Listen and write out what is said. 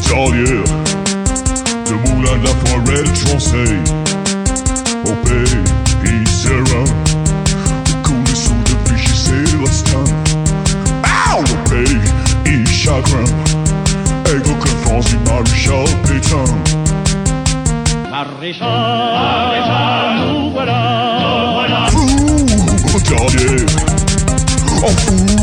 Talière, le moulin de la forêt de Conseil. Au pays serein, où coule sous depuis chez Célestin. Au pays chagrin, avec aucune France du maréchal Pétain. Maréchal, nous voilà. Fou, Talière, en fou.